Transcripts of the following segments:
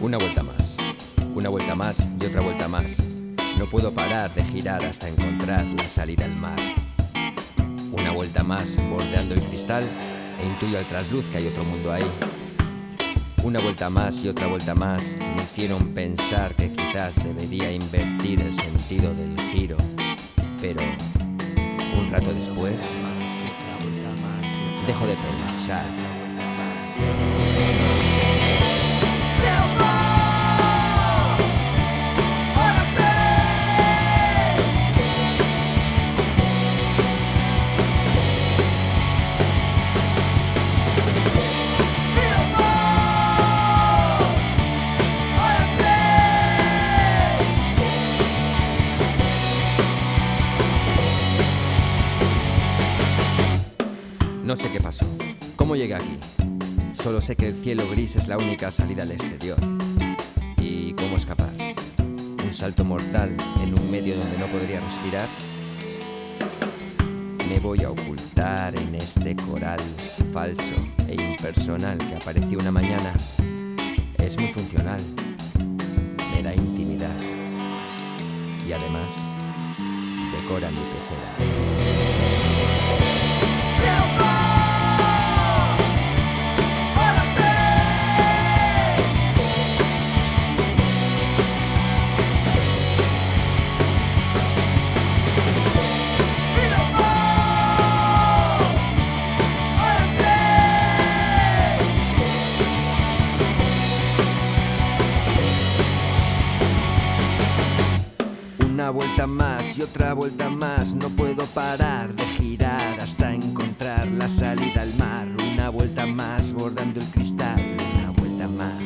Una vuelta más y otra vuelta más. No puedo parar de girar hasta encontrar la salida al mar. Una vuelta más bordeando el cristal e intuyo al trasluz que hay otro mundo ahí. Una vuelta más y otra vuelta más me hicieron pensar que quizás debería invertir el sentido del giro. Pero un rato después dejo de pensar. No sé qué pasó, cómo llegué aquí. Solo sé que el cielo gris es la única salida al exterior. ¿Y cómo escapar? ¿Un salto mortal en un medio donde no podría respirar? Me voy a ocultar en este coral falso e impersonal que apareció una mañana. Es muy funcional, me da intimidad y además decora mi pecera. Una vuelta más y otra vuelta más, no puedo parar de girar hasta encontrar la salida al mar. Una vuelta más bordando el cristal, una vuelta más.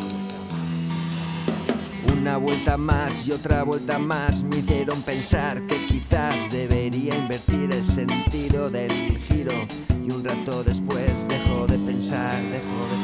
Una vuelta más y otra vuelta más me hicieron pensar que quizás debería invertir el sentido del giro. Y un rato después dejo de pensar, dejo de